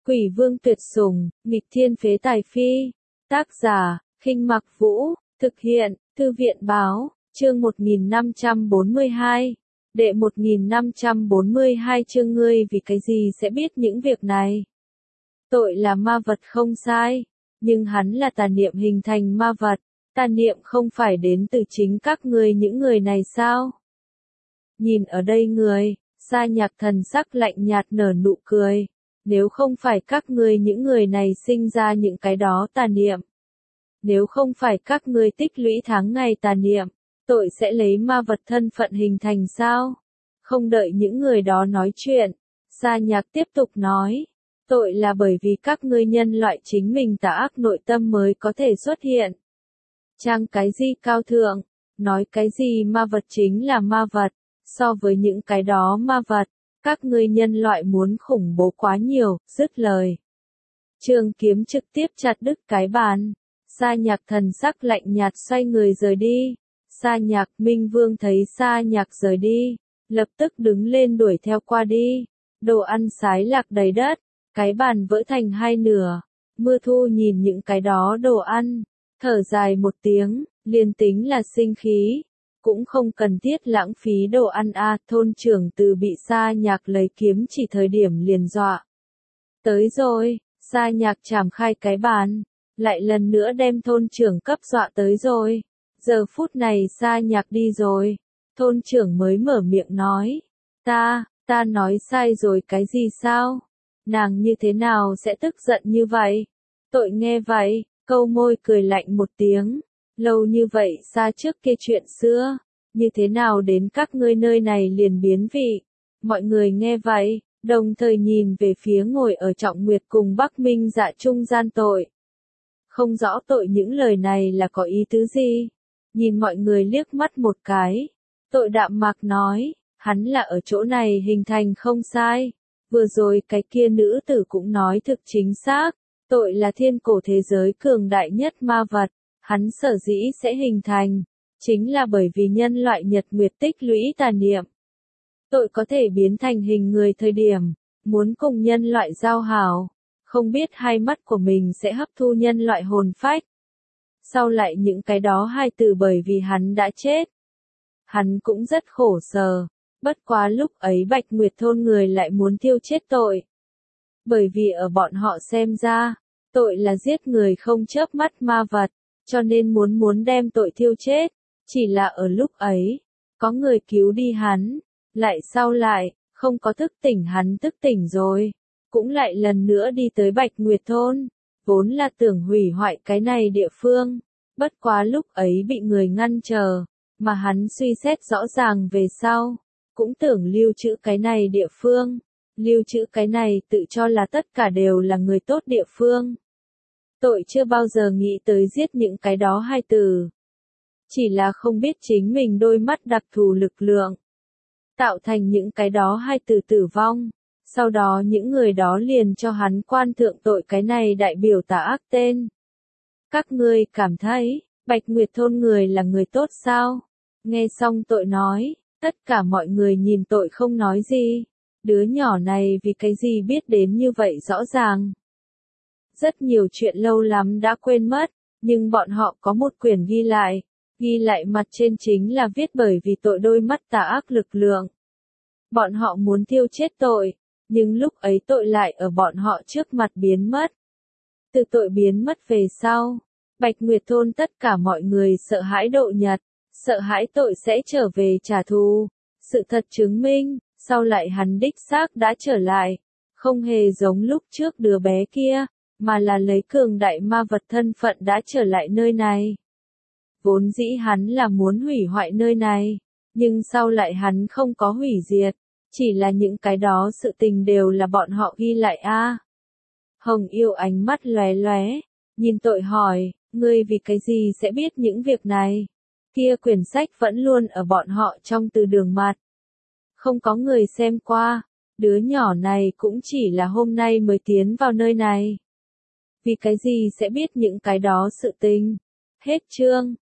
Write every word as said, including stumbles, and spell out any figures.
Quỷ vương tuyệt sủng, nghịch thiên phế tài phi. Tác giả, Khinh Mặc Vũ, thực hiện, Thư viện báo, chương một nghìn năm trăm bốn mươi hai. Đệ một nghìn năm trăm bốn mươi hai chương ngươi vì cái gì sẽ biết những việc này? Tội là ma vật không sai, nhưng hắn là tà niệm hình thành ma vật, tà niệm không phải đến từ chính các ngươi những người này sao? Nhìn ở đây người, Sa Nhạc Thần sắc lạnh nhạt nở nụ cười, nếu không phải các ngươi những người này sinh ra những cái đó tà niệm, nếu không phải các ngươi tích lũy tháng ngày tà niệm, tội sẽ lấy ma vật thân phận hình thành sao? Không đợi những người đó nói chuyện, Sa Nhạc tiếp tục nói, tội là bởi vì các ngươi nhân loại chính mình tà ác nội tâm mới có thể xuất hiện. Trang cái gì cao thượng, nói cái gì ma vật chính là ma vật, so với những cái đó ma vật, các ngươi nhân loại muốn khủng bố quá nhiều, dứt lời. Trường kiếm trực tiếp chặt đứt cái bàn, Sa Nhạc Thần sắc lạnh nhạt xoay người rời đi. Sa Nhạc Minh Vương thấy Sa Nhạc rời đi, lập tức đứng lên đuổi theo qua đi. Đồ ăn xái lạc đầy đất, cái bàn vỡ thành hai nửa. Mưa Thu nhìn những cái đó đồ ăn, thở dài một tiếng, liền tính là sinh khí, cũng không cần thiết lãng phí đồ ăn a. À, thôn trưởng từ bị Sa Nhạc lấy kiếm chỉ thời điểm liền dọa. Tới rồi, Sa Nhạc chảm khai cái bàn, lại lần nữa đem thôn trưởng cấp dọa tới rồi. Giờ phút này Sa Nhạc đi rồi, thôn trưởng mới mở miệng nói, ta, ta nói sai rồi cái gì sao? Nàng như thế nào sẽ tức giận như vậy? Tội nghe vậy, câu môi cười lạnh một tiếng, lâu như vậy xa trước kia chuyện xưa, như thế nào đến các ngươi nơi này liền biến vị? Mọi người nghe vậy, đồng thời nhìn về phía ngồi ở Trọng Nguyệt cùng Bắc Minh Dạ trung gian tội. Không rõ tội những lời này là có ý tứ gì? Nhìn mọi người liếc mắt một cái, tội đạm mạc nói, hắn là ở chỗ này hình thành không sai, vừa rồi cái kia nữ tử cũng nói thực chính xác, tội là thiên cổ thế giới cường đại nhất ma vật, hắn sở dĩ sẽ hình thành, chính là bởi vì nhân loại nhật nguyệt tích lũy tà niệm. Tội có thể biến thành hình người thời điểm, muốn cùng nhân loại giao hảo, không biết hai mắt của mình sẽ hấp thu nhân loại hồn phách. Sau lại những cái đó hai từ bởi vì hắn đã chết. Hắn cũng rất khổ sở, bất quá lúc ấy Bạch Nguyệt thôn người lại muốn tiêu chết tội. Bởi vì ở bọn họ xem ra, tội là giết người không chớp mắt ma vật, cho nên muốn muốn đem tội tiêu chết. Chỉ là ở lúc ấy, có người cứu đi hắn, lại sau lại, không có thức tỉnh hắn thức tỉnh rồi, cũng lại lần nữa đi tới Bạch Nguyệt thôn. Vốn là tưởng hủy hoại cái này địa phương, bất quá lúc ấy bị người ngăn trở, mà hắn suy xét rõ ràng về sau, cũng tưởng lưu trữ cái này địa phương, lưu trữ cái này tự cho là tất cả đều là người tốt địa phương. Tội chưa bao giờ nghĩ tới giết những cái đó hai từ, chỉ là không biết chính mình đôi mắt đặc thù lực lượng, tạo thành những cái đó hai từ tử vong. Sau đó những người đó liền cho hắn quan thượng tội cái này đại biểu tà ác tên. Các ngươi cảm thấy, Bạch Nguyệt thôn người là người tốt sao? Nghe xong tội nói, tất cả mọi người nhìn tội không nói gì. Đứa nhỏ này vì cái gì biết đến như vậy rõ ràng. Rất nhiều chuyện lâu lắm đã quên mất, nhưng bọn họ có một quyển ghi lại. Ghi lại mặt trên chính là viết bởi vì tội đôi mắt tà ác lực lượng. Bọn họ muốn tiêu chết tội. Nhưng lúc ấy tội lại ở bọn họ trước mặt biến mất. Từ tội biến mất về sau, Bạch Nguyệt thôn tất cả mọi người sợ hãi độ nhật, sợ hãi tội sẽ trở về trả thù. Sự thật chứng minh, sau lại hắn đích xác đã trở lại, không hề giống lúc trước đứa bé kia, mà là lấy cường đại ma vật thân phận đã trở lại nơi này. Vốn dĩ hắn là muốn hủy hoại nơi này, nhưng sau lại hắn không có hủy diệt. Chỉ là những cái đó sự tình đều là bọn họ ghi lại a. À. Hồng Yêu ánh mắt lóe lóe, nhìn tội hỏi, ngươi vì cái gì sẽ biết những việc này? Kia quyển sách vẫn luôn ở bọn họ trong từ đường mặt. Không có người xem qua, đứa nhỏ này cũng chỉ là hôm nay mới tiến vào nơi này. Vì cái gì sẽ biết những cái đó sự tình? Hết chương.